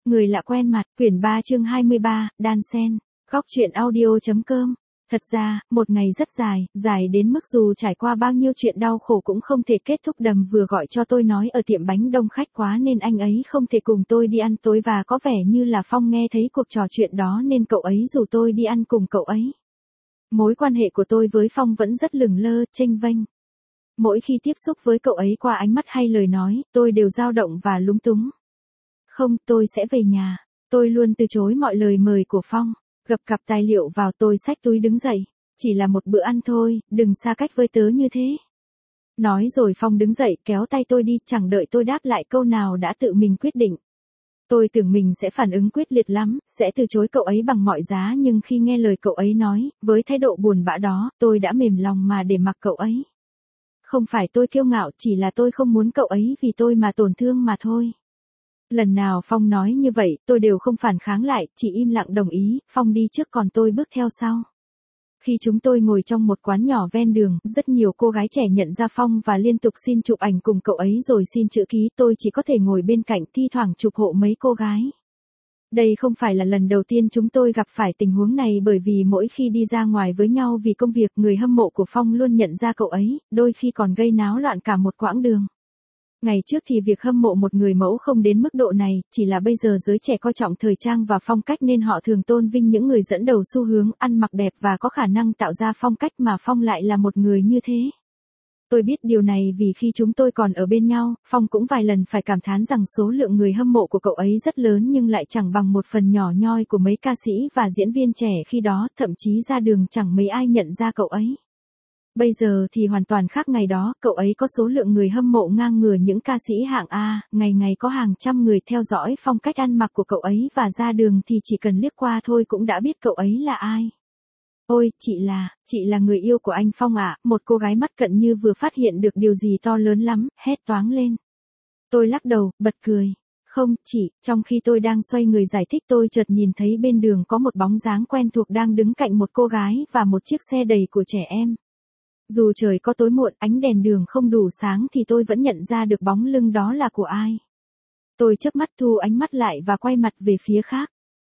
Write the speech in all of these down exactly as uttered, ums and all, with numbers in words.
Người lạ quen mặt, quyển ba chương hai mươi ba, đan sen. Góc truyện audio.com. Thật ra, một ngày rất dài, dài đến mức dù trải qua bao nhiêu chuyện đau khổ cũng không thể kết thúc. Đầm vừa gọi cho tôi nói ở tiệm bánh đông khách quá nên anh ấy không thể cùng tôi đi ăn tối, và có vẻ như là Phong nghe thấy cuộc trò chuyện đó nên cậu ấy rủ tôi đi ăn cùng cậu ấy. Mối quan hệ của tôi với Phong vẫn rất lửng lơ, chênh vênh. Mỗi khi tiếp xúc với cậu ấy qua ánh mắt hay lời nói, tôi đều dao động và lúng túng. Không, tôi sẽ về nhà. Tôi luôn từ chối mọi lời mời của Phong. Gập cặp tài liệu vào, tôi xách túi đứng dậy. Chỉ là một bữa ăn thôi, đừng xa cách với tớ như thế. Nói rồi Phong đứng dậy kéo tay tôi đi, chẳng đợi tôi đáp lại câu nào đã tự mình quyết định. Tôi tưởng mình sẽ phản ứng quyết liệt lắm, sẽ từ chối cậu ấy bằng mọi giá, nhưng khi nghe lời cậu ấy nói, với thái độ buồn bã đó, tôi đã mềm lòng mà để mặc cậu ấy. Không phải tôi kiêu ngạo, chỉ là tôi không muốn cậu ấy vì tôi mà tổn thương mà thôi. Lần nào Phong nói như vậy, tôi đều không phản kháng lại, chỉ im lặng đồng ý. Phong đi trước còn tôi bước theo sau. Khi chúng tôi ngồi trong một quán nhỏ ven đường, rất nhiều cô gái trẻ nhận ra Phong và liên tục xin chụp ảnh cùng cậu ấy rồi xin chữ ký. Tôi chỉ có thể ngồi bên cạnh, thi thoảng chụp hộ mấy cô gái. Đây không phải là lần đầu tiên chúng tôi gặp phải tình huống này, bởi vì mỗi khi đi ra ngoài với nhau vì công việc, người hâm mộ của Phong luôn nhận ra cậu ấy, đôi khi còn gây náo loạn cả một quãng đường. Ngày trước thì việc hâm mộ một người mẫu không đến mức độ này, chỉ là bây giờ giới trẻ coi trọng thời trang và phong cách nên họ thường tôn vinh những người dẫn đầu xu hướng, ăn mặc đẹp và có khả năng tạo ra phong cách, mà Phong lại là một người như thế. Tôi biết điều này vì khi chúng tôi còn ở bên nhau, Phong cũng vài lần phải cảm thán rằng số lượng người hâm mộ của cậu ấy rất lớn nhưng lại chẳng bằng một phần nhỏ nhoi của mấy ca sĩ và diễn viên trẻ khi đó, thậm chí ra đường chẳng mấy ai nhận ra cậu ấy. Bây giờ thì hoàn toàn khác ngày đó, cậu ấy có số lượng người hâm mộ ngang ngửa những ca sĩ hạng A, ngày ngày có hàng trăm người theo dõi phong cách ăn mặc của cậu ấy, và ra đường thì chỉ cần liếc qua thôi cũng đã biết cậu ấy là ai. Ôi, chị là, chị là người yêu của anh Phong ạ, một cô gái mắt cận như vừa phát hiện được điều gì to lớn lắm, hét toáng lên. Tôi lắc đầu, bật cười. Không, chị, trong khi tôi đang xoay người giải thích tôi chợt nhìn thấy bên đường có một bóng dáng quen thuộc đang đứng cạnh một cô gái và một chiếc xe đầy của trẻ em. Dù trời có tối muộn, ánh đèn đường không đủ sáng thì tôi vẫn nhận ra được bóng lưng đó là của ai. Tôi chớp mắt thu ánh mắt lại và quay mặt về phía khác.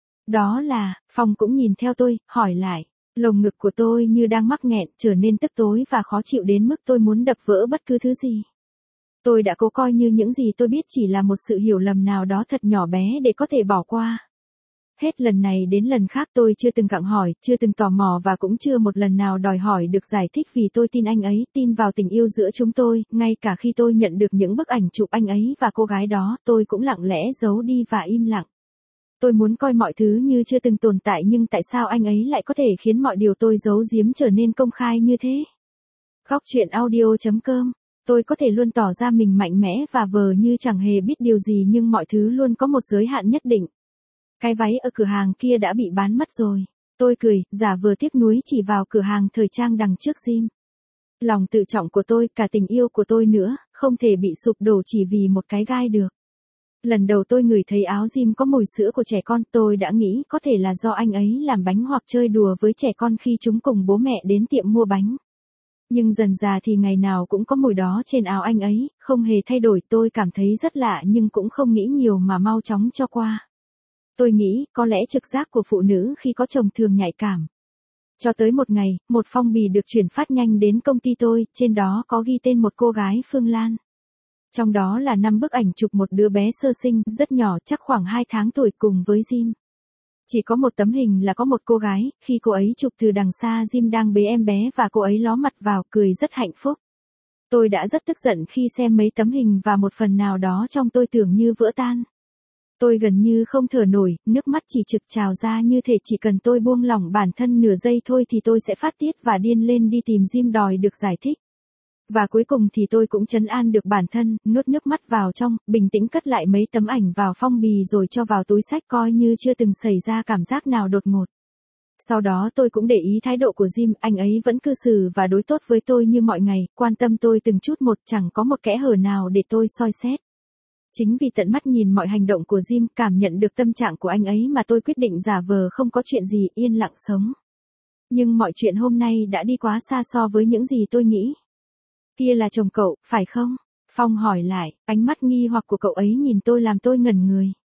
Đó là, Phong cũng nhìn theo tôi, hỏi lại. Lồng ngực của tôi như đang mắc nghẹn, trở nên tức tối và khó chịu đến mức tôi muốn đập vỡ bất cứ thứ gì. Tôi đã cố coi như những gì tôi biết chỉ là một sự hiểu lầm nào đó thật nhỏ bé để có thể bỏ qua. Hết lần này đến lần khác tôi chưa từng gặng hỏi, chưa từng tò mò và cũng chưa một lần nào đòi hỏi được giải thích, vì tôi tin anh ấy, tin vào tình yêu giữa chúng tôi. Ngay cả khi tôi nhận được những bức ảnh chụp anh ấy và cô gái đó, tôi cũng lặng lẽ giấu đi và im lặng. Tôi muốn coi mọi thứ như chưa từng tồn tại, nhưng tại sao anh ấy lại có thể khiến mọi điều tôi giấu giếm trở nên công khai như thế? Góc truyện audio.com. Tôi có thể luôn tỏ ra mình mạnh mẽ và vờ như chẳng hề biết điều gì, nhưng mọi thứ luôn có một giới hạn nhất định. Cái váy ở cửa hàng kia đã bị bán mất rồi. Tôi cười, giả vờ tiếc nuối chỉ vào cửa hàng thời trang đằng trước gym. Lòng tự trọng của tôi, cả tình yêu của tôi nữa, không thể bị sụp đổ chỉ vì một cái gai được. Lần đầu tôi ngửi thấy áo gym có mùi sữa của trẻ con, tôi đã nghĩ có thể là do anh ấy làm bánh hoặc chơi đùa với trẻ con khi chúng cùng bố mẹ đến tiệm mua bánh. Nhưng dần dà thì ngày nào cũng có mùi đó trên áo anh ấy, không hề thay đổi. Tôi cảm thấy rất lạ nhưng cũng không nghĩ nhiều mà mau chóng cho qua. Tôi nghĩ, có lẽ trực giác của phụ nữ khi có chồng thường nhạy cảm. Cho tới một ngày, một phong bì được chuyển phát nhanh đến công ty tôi, trên đó có ghi tên một cô gái Phương Lan. Trong đó là năm bức ảnh chụp một đứa bé sơ sinh, rất nhỏ, chắc khoảng hai tháng tuổi, cùng với Jim. Chỉ có một tấm hình là có một cô gái, khi cô ấy chụp từ đằng xa Jim đang bế em bé và cô ấy ló mặt vào, cười rất hạnh phúc. Tôi đã rất tức giận khi xem mấy tấm hình và một phần nào đó trong tôi tưởng như vỡ tan. Tôi gần như không thở nổi, nước mắt chỉ trực trào ra như thể chỉ cần tôi buông lỏng bản thân nửa giây thôi thì tôi sẽ phát tiết và điên lên đi tìm Jim đòi được giải thích. Và cuối cùng thì tôi cũng trấn an được bản thân, nuốt nước mắt vào trong, bình tĩnh cất lại mấy tấm ảnh vào phong bì rồi cho vào túi xách, coi như chưa từng xảy ra cảm giác nào đột ngột. Sau đó tôi cũng để ý thái độ của Jim, anh ấy vẫn cư xử và đối tốt với tôi như mọi ngày, quan tâm tôi từng chút một, chẳng có một kẽ hở nào để tôi soi xét. Chính vì tận mắt nhìn mọi hành động của Jim, cảm nhận được tâm trạng của anh ấy mà tôi quyết định giả vờ không có chuyện gì, yên lặng sống. Nhưng mọi chuyện hôm nay đã đi quá xa so với những gì tôi nghĩ. Kia là chồng cậu, phải không? Phong hỏi lại, ánh mắt nghi hoặc của cậu ấy nhìn tôi làm tôi ngẩn người.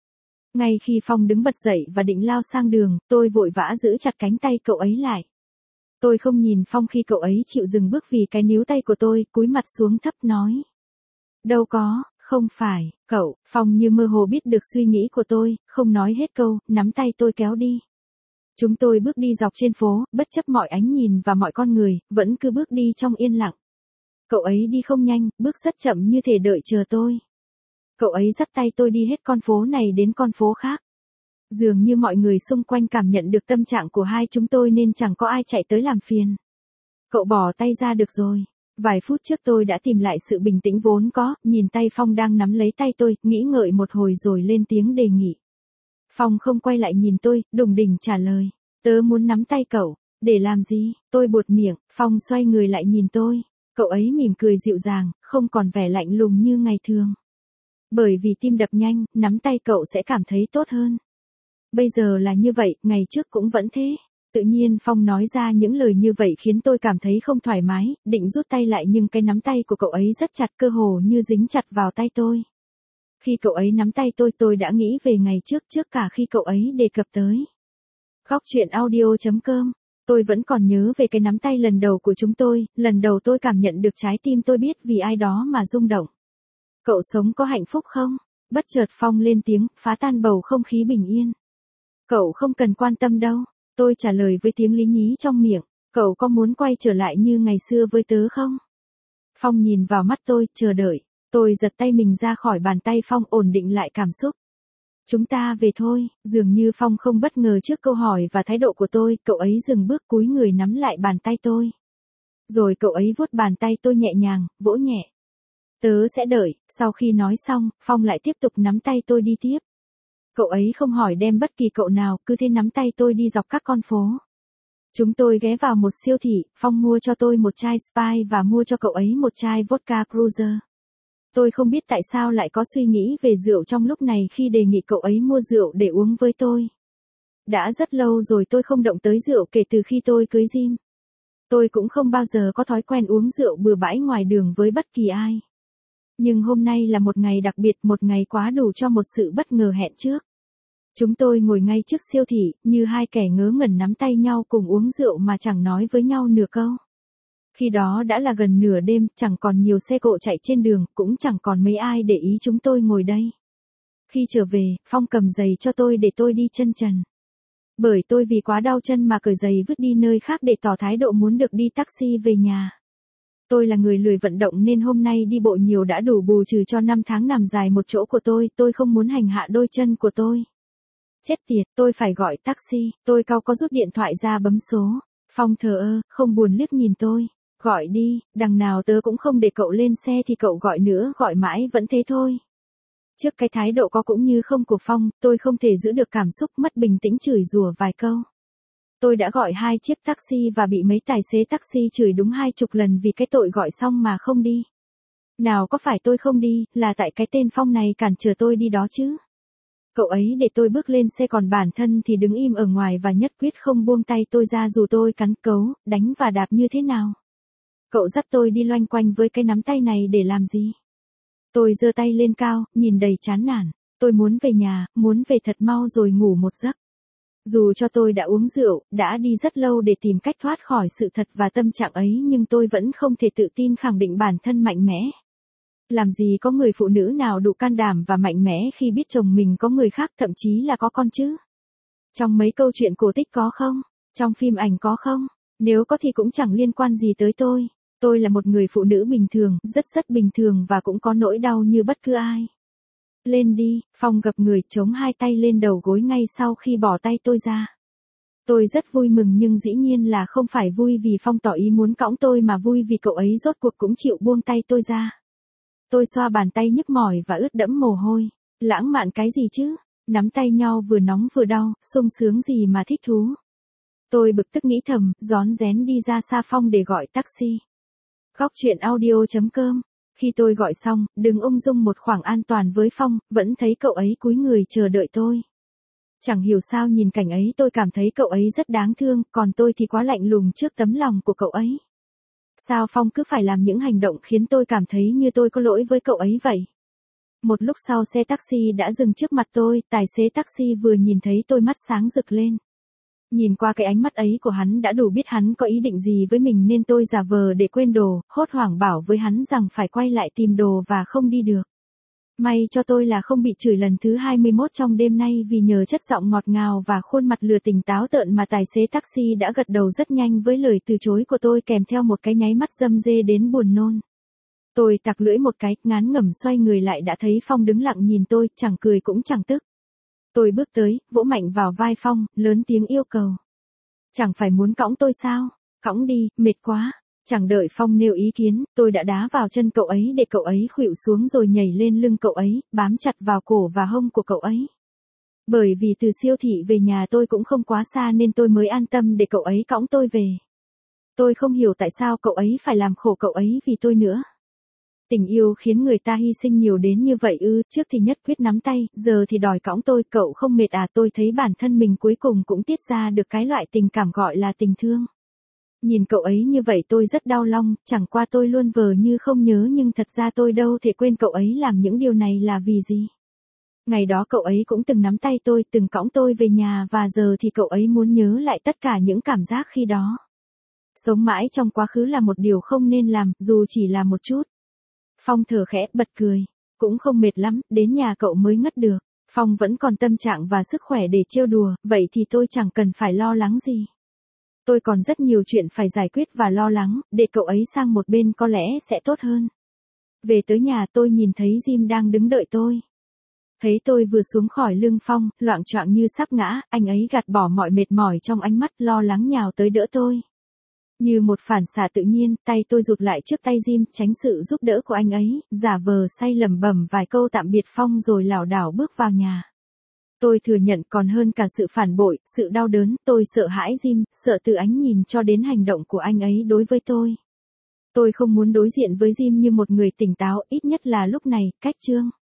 Ngay khi Phong đứng bật dậy và định lao sang đường, tôi vội vã giữ chặt cánh tay cậu ấy lại. Tôi không nhìn Phong khi cậu ấy chịu dừng bước vì cái níu tay của tôi, cúi mặt xuống thấp nói. Đâu có, không phải, cậu. Phong như mơ hồ biết được suy nghĩ của tôi, không nói hết câu, nắm tay tôi kéo đi. Chúng tôi bước đi dọc trên phố, bất chấp mọi ánh nhìn và mọi con người, vẫn cứ bước đi trong yên lặng. Cậu ấy đi không nhanh, bước rất chậm như thể đợi chờ tôi. Cậu ấy dắt tay tôi đi hết con phố này đến con phố khác. Dường như mọi người xung quanh cảm nhận được tâm trạng của hai chúng tôi nên chẳng có ai chạy tới làm phiền. Cậu bỏ tay ra được rồi. Vài phút trước tôi đã tìm lại sự bình tĩnh vốn có, nhìn tay Phong đang nắm lấy tay tôi, nghĩ ngợi một hồi rồi lên tiếng đề nghị. Phong không quay lại nhìn tôi, đùng đỉnh trả lời. Tớ muốn nắm tay cậu. Để làm gì? Tôi buột miệng. Phong xoay người lại nhìn tôi. Cậu ấy mỉm cười dịu dàng, không còn vẻ lạnh lùng như ngày thường. Bởi vì tim đập nhanh, nắm tay cậu sẽ cảm thấy tốt hơn. Bây giờ là như vậy, ngày trước cũng vẫn thế. Tự nhiên Phong nói ra những lời như vậy khiến tôi cảm thấy không thoải mái, định rút tay lại nhưng cái nắm tay của cậu ấy rất chặt, cơ hồ như dính chặt vào tay tôi. Khi cậu ấy nắm tay tôi tôi đã nghĩ về ngày trước trước cả khi cậu ấy đề cập tới. Góc truyện audio chấm com. Tôi vẫn còn nhớ về cái nắm tay lần đầu của chúng tôi, lần đầu tôi cảm nhận được trái tim tôi biết vì ai đó mà rung động. Cậu sống có hạnh phúc không? Bất chợt Phong lên tiếng, phá tan bầu không khí bình yên. Cậu không cần quan tâm đâu. Tôi trả lời với tiếng lý nhí trong miệng. Cậu có muốn quay trở lại như ngày xưa với tớ không? Phong nhìn vào mắt tôi, chờ đợi. Tôi giật tay mình ra khỏi bàn tay Phong, ổn định lại cảm xúc. Chúng ta về thôi. Dường như Phong không bất ngờ trước câu hỏi và thái độ của tôi, cậu ấy dừng bước cúi người nắm lại bàn tay tôi. Rồi cậu ấy vuốt bàn tay tôi nhẹ nhàng, vỗ nhẹ. Tớ sẽ đợi. Sau khi nói xong, Phong lại tiếp tục nắm tay tôi đi tiếp. Cậu ấy không hỏi đem bất kỳ cậu nào, cứ thế nắm tay tôi đi dọc các con phố. Chúng tôi ghé vào một siêu thị, Phong mua cho tôi một chai Sprite và mua cho cậu ấy một chai vodka Cruiser. Tôi không biết tại sao lại có suy nghĩ về rượu trong lúc này khi đề nghị cậu ấy mua rượu để uống với tôi. Đã rất lâu rồi tôi không động tới rượu kể từ khi tôi cưới Jim. Tôi cũng không bao giờ có thói quen uống rượu bừa bãi ngoài đường với bất kỳ ai. Nhưng hôm nay là một ngày đặc biệt, một ngày quá đủ cho một sự bất ngờ hẹn trước. Chúng tôi ngồi ngay trước siêu thị, như hai kẻ ngớ ngẩn nắm tay nhau cùng uống rượu mà chẳng nói với nhau nửa câu. Khi đó đã là gần nửa đêm, chẳng còn nhiều xe cộ chạy trên đường, cũng chẳng còn mấy ai để ý chúng tôi ngồi đây. Khi trở về, Phong cầm giày cho tôi để tôi đi chân trần. Bởi tôi vì quá đau chân mà cởi giày vứt đi nơi khác để tỏ thái độ muốn được đi taxi về nhà. Tôi là người lười vận động nên hôm nay đi bộ nhiều đã đủ bù trừ cho năm tháng nằm dài một chỗ của tôi, tôi không muốn hành hạ đôi chân của tôi. Chết tiệt, tôi phải gọi taxi, tôi cau có rút điện thoại ra bấm số. Phong thờ ơ, không buồn liếc nhìn tôi. Gọi đi, đằng nào tớ cũng không để cậu lên xe thì cậu gọi nữa, gọi mãi vẫn thế thôi. Trước cái thái độ có cũng như không của Phong, tôi không thể giữ được cảm xúc, mất bình tĩnh chửi rủa vài câu. Tôi đã gọi hai chiếc taxi và bị mấy tài xế taxi chửi đúng hai chục lần vì cái tội gọi xong mà không đi. Nào có phải tôi không đi, là tại cái tên Phong này cản trở tôi đi đó chứ. Cậu ấy để tôi bước lên xe còn bản thân thì đứng im ở ngoài và nhất quyết không buông tay tôi ra dù tôi cắn cấu, đánh và đạp như thế nào. Cậu dắt tôi đi loanh quanh với cái nắm tay này để làm gì? Tôi giơ tay lên cao, nhìn đầy chán nản. Tôi muốn về nhà, muốn về thật mau rồi ngủ một giấc. Dù cho tôi đã uống rượu, đã đi rất lâu để tìm cách thoát khỏi sự thật và tâm trạng ấy nhưng tôi vẫn không thể tự tin khẳng định bản thân mạnh mẽ. Làm gì có người phụ nữ nào đủ can đảm và mạnh mẽ khi biết chồng mình có người khác, thậm chí là có con chứ? Trong mấy câu chuyện cổ tích có không? Trong phim ảnh có không? Nếu có thì cũng chẳng liên quan gì tới tôi. Tôi là một người phụ nữ bình thường, rất rất bình thường và cũng có nỗi đau như bất cứ ai. Lên đi, Phong gập người chống hai tay lên đầu gối ngay sau khi bỏ tay tôi ra. Tôi rất vui mừng nhưng dĩ nhiên là không phải vui vì Phong tỏ ý muốn cõng tôi mà vui vì cậu ấy rốt cuộc cũng chịu buông tay tôi ra. Tôi xoa bàn tay nhức mỏi và ướt đẫm mồ hôi. Lãng mạn cái gì chứ? Nắm tay nhau vừa nóng vừa đau, sung sướng gì mà thích thú. Tôi bực tức nghĩ thầm, rón rén đi ra xa Phong để gọi taxi. Góc truyện audio chấm com. Khi tôi gọi xong, đứng ung dung một khoảng an toàn với Phong, vẫn thấy cậu ấy cúi người chờ đợi tôi. Chẳng hiểu sao nhìn cảnh ấy tôi cảm thấy cậu ấy rất đáng thương, còn tôi thì quá lạnh lùng trước tấm lòng của cậu ấy. Sao Phong cứ phải làm những hành động khiến tôi cảm thấy như tôi có lỗi với cậu ấy vậy? Một lúc sau xe taxi đã dừng trước mặt tôi, tài xế taxi vừa nhìn thấy tôi mắt sáng rực lên. Nhìn qua cái ánh mắt ấy của hắn đã đủ biết hắn có ý định gì với mình nên tôi giả vờ để quên đồ, hốt hoảng bảo với hắn rằng phải quay lại tìm đồ và không đi được. May cho tôi là không bị chửi lần thứ hai mươi mốt trong đêm nay vì nhờ chất giọng ngọt ngào và khuôn mặt lừa tỉnh táo tợn mà tài xế taxi đã gật đầu rất nhanh với lời từ chối của tôi kèm theo một cái nháy mắt râm rê đến buồn nôn. Tôi tặc lưỡi một cái, ngán ngẩm xoay người lại đã thấy Phong đứng lặng nhìn tôi, chẳng cười cũng chẳng tức. Tôi bước tới, vỗ mạnh vào vai Phong, lớn tiếng yêu cầu. Chẳng phải muốn cõng tôi sao? Cõng đi, mệt quá. Chẳng đợi Phong nêu ý kiến, tôi đã đá vào chân cậu ấy để cậu ấy khuỵu xuống rồi nhảy lên lưng cậu ấy, bám chặt vào cổ và hông của cậu ấy. Bởi vì từ siêu thị về nhà tôi cũng không quá xa nên tôi mới an tâm để cậu ấy cõng tôi về. Tôi không hiểu tại sao cậu ấy phải làm khổ cậu ấy vì tôi nữa. Tình yêu khiến người ta hy sinh nhiều đến như vậy ư, trước thì nhất quyết nắm tay, giờ thì đòi cõng tôi, cậu không mệt à? Tôi thấy bản thân mình cuối cùng cũng tiết ra được cái loại tình cảm gọi là tình thương. Nhìn cậu ấy như vậy tôi rất đau lòng, chẳng qua tôi luôn vờ như không nhớ nhưng thật ra tôi đâu thể quên cậu ấy làm những điều này là vì gì. Ngày đó cậu ấy cũng từng nắm tay tôi, từng cõng tôi về nhà và giờ thì cậu ấy muốn nhớ lại tất cả những cảm giác khi đó. Sống mãi trong quá khứ là một điều không nên làm, dù chỉ là một chút. Phong thở khẽ, bật cười. Cũng không mệt lắm, đến nhà cậu mới ngất được. Phong vẫn còn tâm trạng và sức khỏe để trêu đùa, vậy thì tôi chẳng cần phải lo lắng gì. Tôi còn rất nhiều chuyện phải giải quyết và lo lắng, để cậu ấy sang một bên có lẽ sẽ tốt hơn. Về tới nhà tôi nhìn thấy Jim đang đứng đợi tôi. Thấy tôi vừa xuống khỏi lưng Phong, loạng choạng như sắp ngã, anh ấy gạt bỏ mọi mệt mỏi trong ánh mắt, lo lắng nhào tới đỡ tôi. Như một phản xạ tự nhiên, tay tôi rụt lại trước tay Jim, tránh sự giúp đỡ của anh ấy, giả vờ say lẩm bẩm vài câu tạm biệt Phong rồi lảo đảo bước vào nhà. Tôi thừa nhận còn hơn cả sự phản bội, sự đau đớn, tôi sợ hãi Jim, sợ từ ánh nhìn cho đến hành động của anh ấy đối với tôi. Tôi không muốn đối diện với Jim như một người tỉnh táo, ít nhất là lúc này, cách chương.